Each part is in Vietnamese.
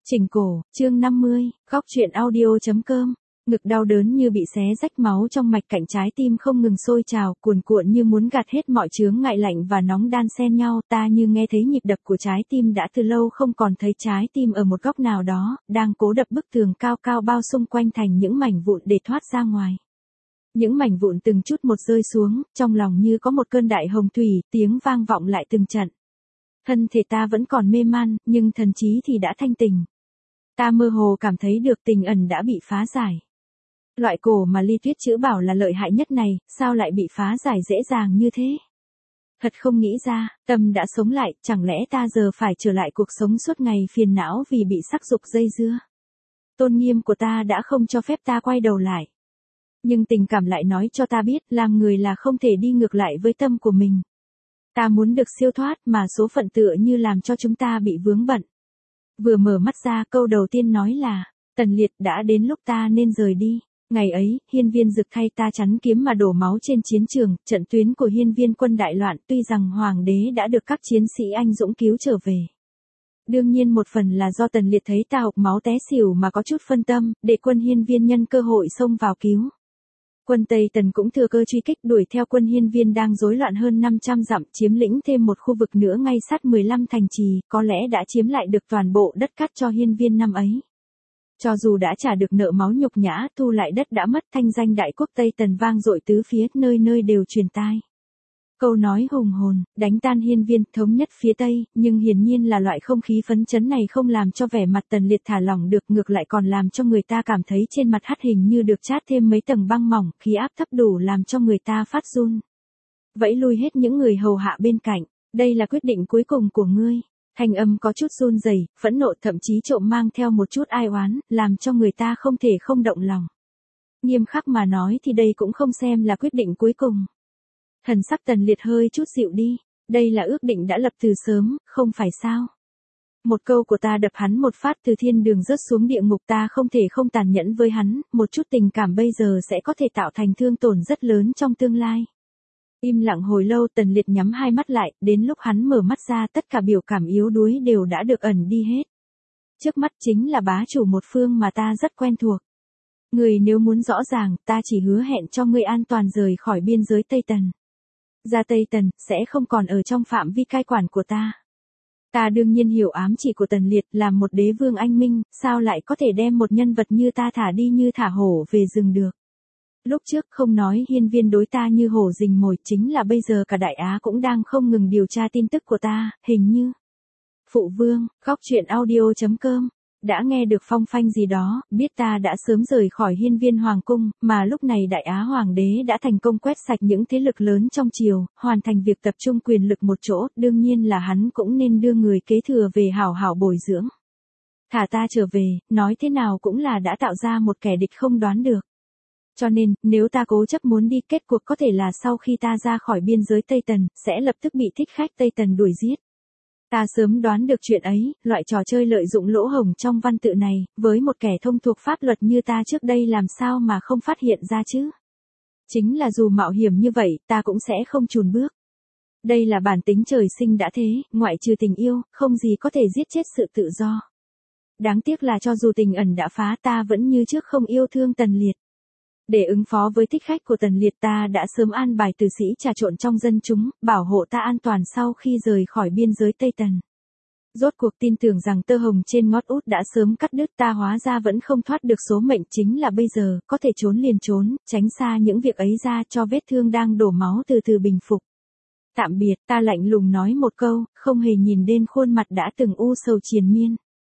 Chỉnh cổ, chương 50, góc truyện audio.com. Ngực đau đớn như bị xé rách, máu trong mạch cạnh trái tim không ngừng sôi trào, cuồn cuộn như muốn gạt hết mọi chướng ngại lạnh và nóng đan xen nhau. Ta như nghe thấy nhịp đập của trái tim đã từ lâu không còn thấy trái tim ở một góc nào đó, đang cố đập bức tường cao cao bao xung quanh thành những mảnh vụn để thoát ra ngoài. Những mảnh vụn từng chút một rơi xuống, trong lòng như có một cơn đại hồng thủy, tiếng vang vọng lại từng trận. Thân thể ta vẫn còn mê man, nhưng thần trí thì đã thanh tỉnh. Ta mơ hồ cảm thấy được tình ẩn đã bị phá giải. Loại cổ mà Ly Tuyết chữa bảo là lợi hại nhất này, sao lại bị phá giải dễ dàng như thế? Thật không nghĩ ra, tâm đã sống lại, chẳng lẽ ta giờ phải trở lại cuộc sống suốt ngày phiền não vì bị sắc dục dây dưa? Tôn nghiêm của ta đã không cho phép ta quay đầu lại. Nhưng tình cảm lại nói cho ta biết, làm người là không thể đi ngược lại với tâm của mình. Ta muốn được siêu thoát mà số phận tựa như làm cho chúng ta bị vướng bận. Vừa mở mắt ra, câu đầu tiên nói là, Tần Liệt, đã đến lúc ta nên rời đi. Ngày ấy, Hiên Viên Dực thay ta chắn kiếm mà đổ máu trên chiến trường, trận tuyến của Hiên Viên quân đại loạn, tuy rằng Hoàng đế đã được các chiến sĩ anh dũng cứu trở về. Đương nhiên một phần là do Tần Liệt thấy ta hộc máu té xỉu mà có chút phân tâm, để quân Hiên Viên nhân cơ hội xông vào cứu. Quân Tây Tần cũng thừa cơ truy kích đuổi theo quân Hiên Viên đang rối loạn hơn 500 dặm, chiếm lĩnh thêm một khu vực nữa ngay sát 15 thành trì, có lẽ đã chiếm lại được toàn bộ đất cát cho Hiên Viên năm ấy. Cho dù đã trả được nợ máu nhục nhã, thu lại đất đã mất, thanh danh đại quốc Tây Tần vang dội tứ phía, nơi nơi đều truyền tai. Câu nói hùng hồn, đánh tan Hiên Viên, thống nhất phía Tây, nhưng hiển nhiên là loại không khí phấn chấn này không làm cho vẻ mặt Tần Liệt thả lỏng được, ngược lại còn làm cho người ta cảm thấy trên mặt hắt hình như được chát thêm mấy tầng băng mỏng, khí áp thấp đủ làm cho người ta phát run. Vẫy lui hết những người hầu hạ bên cạnh, đây là quyết định cuối cùng của ngươi. Thanh âm có chút run rẩy, phẫn nộ, thậm chí trộm mang theo một chút ai oán, làm cho người ta không thể không động lòng. Nghiêm khắc mà nói thì đây cũng không xem là quyết định cuối cùng. Thần sắc Tần Liệt hơi chút dịu đi, đây là ước định đã lập từ sớm, không phải sao? Một câu của ta đập hắn một phát từ thiên đường rớt xuống địa ngục, ta không thể không tàn nhẫn với hắn, một chút tình cảm bây giờ sẽ có thể tạo thành thương tổn rất lớn trong tương lai. Im lặng hồi lâu, Tần Liệt nhắm hai mắt lại, đến lúc hắn mở mắt ra tất cả biểu cảm yếu đuối đều đã được ẩn đi hết. Trước mắt chính là bá chủ một phương mà ta rất quen thuộc. Người nếu muốn rõ ràng, ta chỉ hứa hẹn cho ngươi an toàn rời khỏi biên giới Tây Tần. Ra Tây Tần, sẽ không còn ở trong phạm vi cai quản của ta. Ta đương nhiên hiểu ám chỉ của Tần Liệt, làm một đế vương anh minh, sao lại có thể đem một nhân vật như ta thả đi như thả hổ về rừng được. Lúc trước không nói Hiên Viên đối ta như hổ rình mồi, chính là bây giờ cả Đại Á cũng đang không ngừng điều tra tin tức của ta, hình như. Phụ vương, góc truyện audio.com. Đã nghe được phong phanh gì đó, biết ta đã sớm rời khỏi Hiên Viên Hoàng cung, mà lúc này Đại Á Hoàng đế đã thành công quét sạch những thế lực lớn trong triều, hoàn thành việc tập trung quyền lực một chỗ, đương nhiên là hắn cũng nên đưa người kế thừa về hảo hảo bồi dưỡng. Thả ta trở về, nói thế nào cũng là đã tạo ra một kẻ địch không đoán được. Cho nên, nếu ta cố chấp muốn đi, kết cuộc có thể là sau khi ta ra khỏi biên giới Tây Tần, sẽ lập tức bị thích khách Tây Tần đuổi giết. Ta sớm đoán được chuyện ấy, loại trò chơi lợi dụng lỗ hổng trong văn tự này, với một kẻ thông thuộc pháp luật như ta trước đây làm sao mà không phát hiện ra chứ? Chính là dù mạo hiểm như vậy, ta cũng sẽ không chùn bước. Đây là bản tính trời sinh đã thế, ngoại trừ tình yêu, không gì có thể giết chết sự tự do. Đáng tiếc là cho dù tình ẩn đã phá, ta vẫn như trước không yêu thương Tần Liệt. Để ứng phó với thích khách của Tần Liệt, ta đã sớm an bài tử sĩ trà trộn trong dân chúng, bảo hộ ta an toàn sau khi rời khỏi biên giới Tây Tần. Rốt cuộc tin tưởng rằng tơ hồng trên ngót út đã sớm cắt đứt, ta hóa ra vẫn không thoát được số mệnh, chính là bây giờ, có thể trốn liền trốn, tránh xa những việc ấy ra cho vết thương đang đổ máu từ từ bình phục. Tạm biệt, ta lạnh lùng nói một câu, không hề nhìn đến khuôn mặt đã từng u sầu triền miên.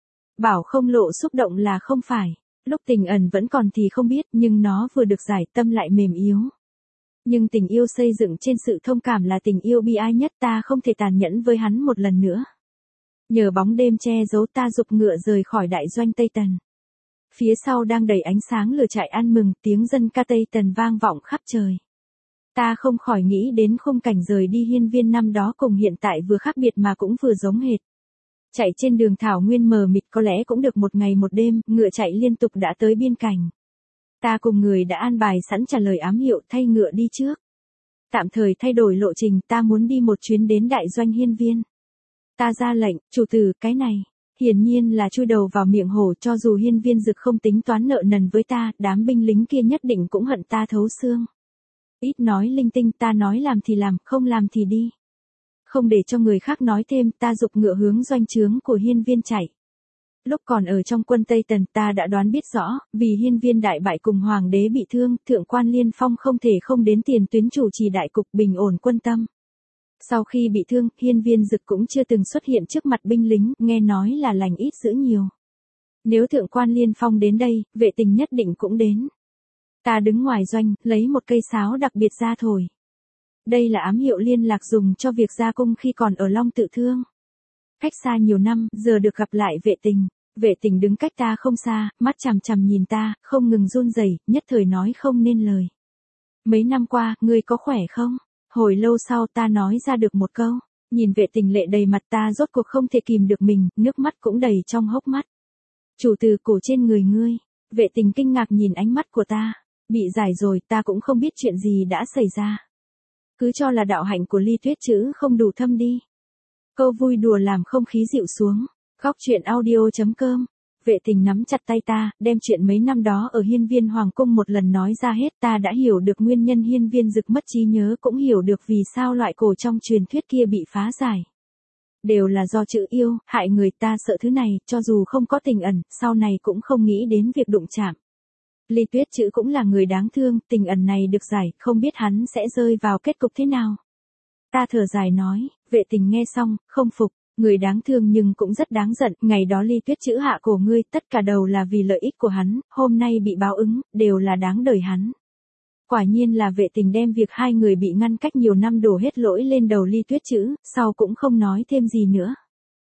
Bảo không lộ xúc động là không phải. Lúc tình ẩn vẫn còn thì không biết, nhưng nó vừa được giải, tâm lại mềm yếu. Nhưng tình yêu xây dựng trên sự thông cảm là tình yêu bi ai nhất, ta không thể tàn nhẫn với hắn một lần nữa. Nhờ bóng đêm che giấu, ta giục ngựa rời khỏi đại doanh Tây Tần. Phía sau đang đầy ánh sáng lửa trại ăn mừng, tiếng dân ca Tây Tần vang vọng khắp trời. Ta không khỏi nghĩ đến khung cảnh rời đi Hiên Viên năm đó cùng hiện tại vừa khác biệt mà cũng vừa giống hệt. Chạy trên đường thảo nguyên mờ mịt có lẽ cũng được một ngày một đêm, ngựa chạy liên tục đã tới biên cảnh. Ta cùng người đã an bài sẵn trả lời ám hiệu, thay ngựa đi trước. Tạm thời thay đổi lộ trình, ta muốn đi một chuyến đến đại doanh Hiên Viên. Ta ra lệnh, chủ tử, cái này. Hiển nhiên là chui đầu vào miệng hổ, cho dù Hiên Viên Dực không tính toán nợ nần với ta, đám binh lính kia nhất định cũng hận ta thấu xương. Ít nói linh tinh, ta nói làm thì làm, không làm thì đi. Không để cho người khác nói thêm, ta giục ngựa hướng doanh trướng của Hiên Viên chạy. Lúc còn ở trong quân Tây Tần, ta đã đoán biết rõ, vì Hiên Viên đại bại cùng hoàng đế bị thương, thượng quan Liên Phong không thể không đến tiền tuyến chủ trì đại cục bình ổn quân tâm. Sau khi bị thương, Hiên Viên Dực cũng chưa từng xuất hiện trước mặt binh lính, nghe nói là lành ít dữ nhiều. Nếu thượng quan Liên Phong đến đây, vệ tình nhất định cũng đến. Ta đứng ngoài doanh, lấy một cây sáo đặc biệt ra thổi. Đây là ám hiệu liên lạc dùng cho việc ra cung khi còn ở Long Tự Thương. Cách xa nhiều năm, giờ được gặp lại vệ tình. Vệ tình đứng cách ta không xa, mắt chằm chằm nhìn ta, không ngừng run rẩy, nhất thời nói không nên lời. Mấy năm qua, ngươi có khỏe không? Hồi lâu sau ta nói ra được một câu. Nhìn vệ tình lệ đầy mặt, ta rốt cuộc không thể kìm được mình, nước mắt cũng đầy trong hốc mắt. Chủ từ cổ trên người ngươi. Vệ tình kinh ngạc nhìn ánh mắt của ta. Bị giải rồi, ta cũng không biết chuyện gì đã xảy ra. Cứ cho là đạo hạnh của Ly Tuyết chữ không đủ thâm đi. Câu vui đùa làm không khí dịu xuống. Góc truyện audio.com. Vệ tình nắm chặt tay ta, đem chuyện mấy năm đó ở Hiên Viên Hoàng Cung một lần nói ra hết. Ta đã hiểu được nguyên nhân Hiên Viên Dực mất trí nhớ, cũng hiểu được vì sao loại cổ trong truyền thuyết kia bị phá giải. Đều là do chữ yêu, hại người. Ta sợ thứ này, cho dù không có tình ẩn, sau này cũng không nghĩ đến việc đụng chạm. Ly Tuyết chữ cũng là người đáng thương, tình ẩn này được giải, không biết hắn sẽ rơi vào kết cục thế nào. Ta thở dài nói, vệ tình nghe xong, không phục, người đáng thương nhưng cũng rất đáng giận, ngày đó Ly Tuyết chữ hạ cổ ngươi, tất cả đầu là vì lợi ích của hắn, hôm nay bị báo ứng, đều là đáng đời hắn. Quả nhiên là vệ tình đem việc hai người bị ngăn cách nhiều năm đổ hết lỗi lên đầu Ly Tuyết chữ, sau cũng không nói thêm gì nữa.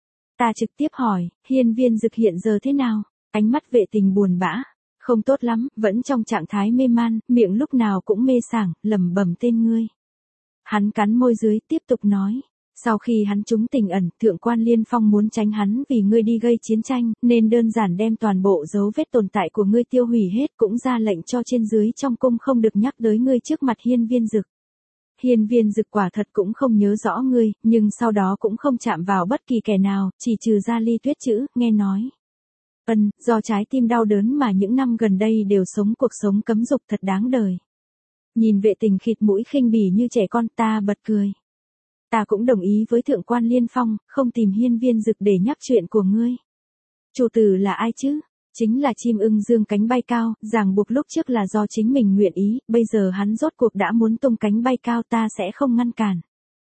Ta trực tiếp hỏi, Hiên Viên Dực hiện giờ thế nào? Ánh mắt vệ tình buồn bã. Không tốt lắm, vẫn trong trạng thái mê man, miệng lúc nào cũng mê sảng, lẩm bẩm tên ngươi. Hắn cắn môi dưới, tiếp tục nói. Sau khi hắn trúng tình ẩn, thượng quan Liên Phong muốn tránh hắn vì ngươi đi gây chiến tranh, nên đơn giản đem toàn bộ dấu vết tồn tại của ngươi tiêu hủy hết, cũng ra lệnh cho trên dưới trong cung không được nhắc tới ngươi trước mặt Hiên Viên Dực. Hiên Viên Dực quả thật cũng không nhớ rõ ngươi, nhưng sau đó cũng không chạm vào bất kỳ kẻ nào, chỉ trừ ra Ly Tuyết chữ, nghe nói. Do trái tim đau đớn mà những năm gần đây đều sống cuộc sống cấm dục thật đáng đời. Nhìn vệ tình khịt mũi khinh bỉ như trẻ con, ta bật cười. Ta cũng đồng ý với thượng quan Liên Phong, không tìm Hiên Viên Dực để nhắc chuyện của ngươi. Chủ tử là ai chứ? Chính là chim ưng dương cánh bay cao, ràng buộc lúc trước là do chính mình nguyện ý, bây giờ hắn rốt cuộc đã muốn tung cánh bay cao, ta sẽ không ngăn cản.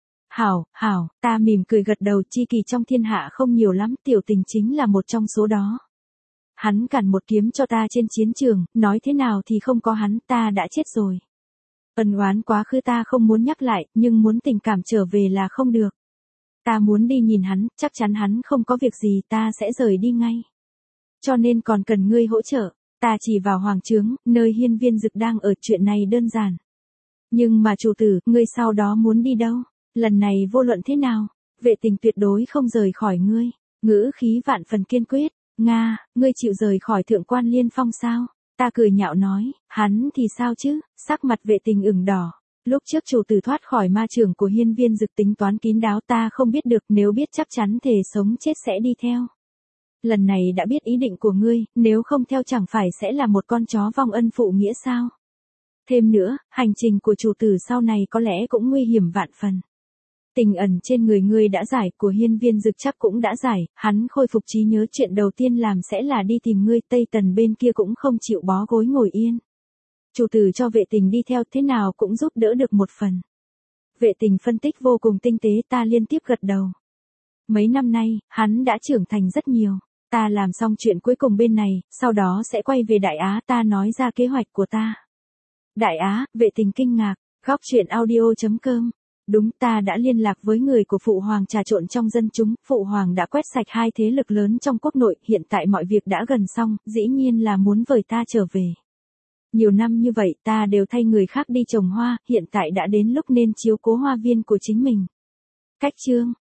Hảo, ta mỉm cười gật đầu, chi kỷ trong thiên hạ không nhiều lắm, tiểu tình chính là một trong số đó. Hắn cản một kiếm cho ta trên chiến trường, nói thế nào thì không có hắn, ta đã chết rồi. Ân oán quá khứ ta không muốn nhắc lại, nhưng muốn tình cảm trở về là không được. Ta muốn đi nhìn hắn, chắc chắn hắn không có việc gì, ta sẽ rời đi ngay. Cho nên còn cần ngươi hỗ trợ. Ta chỉ vào hoàng trướng, nơi Hiên Viên Dực đang ở, chuyện này đơn giản. Nhưng mà chủ tử, ngươi sau đó muốn đi đâu? Lần này vô luận thế nào, vệ tình tuyệt đối không rời khỏi ngươi. Ngữ khí vạn phần kiên quyết. Nga, ngươi chịu rời khỏi thượng quan Liên Phong sao? Ta cười nhạo nói, hắn thì sao chứ? Sắc mặt vệ tình ửng đỏ. Lúc trước chủ tử thoát khỏi ma trường của Hiên Viên Dực tính toán kín đáo, ta không biết được, nếu biết chắc chắn thề sống chết sẽ đi theo. Lần này đã biết ý định của ngươi, nếu không theo chẳng phải sẽ là một con chó vong ân phụ nghĩa sao? Thêm nữa, hành trình của chủ tử sau này có lẽ cũng nguy hiểm vạn phần. Tình ẩn trên người ngươi đã giải, của Hiên Viên Dực chắc cũng đã giải, hắn khôi phục trí nhớ, chuyện đầu tiên làm sẽ là đi tìm ngươi, Tây Tần bên kia cũng không chịu bó gối ngồi yên. Chủ tử cho vệ tình đi theo, thế nào cũng giúp đỡ được một phần. Vệ tình phân tích vô cùng tinh tế, ta liên tiếp gật đầu. Mấy năm nay, hắn đã trưởng thành rất nhiều. Ta làm xong chuyện cuối cùng bên này, sau đó sẽ quay về Đại Á, ta nói ra kế hoạch của ta. Đại Á, vệ tình kinh ngạc, góc truyện audio.com. Đúng, ta đã liên lạc với người của Phụ Hoàng trà trộn trong dân chúng, Phụ Hoàng đã quét sạch hai thế lực lớn trong quốc nội, hiện tại mọi việc đã gần xong, dĩ nhiên là muốn vời ta trở về. Nhiều năm như vậy ta đều thay người khác đi trồng hoa, hiện tại đã đến lúc nên chiếu cố hoa viên của chính mình. Cách chương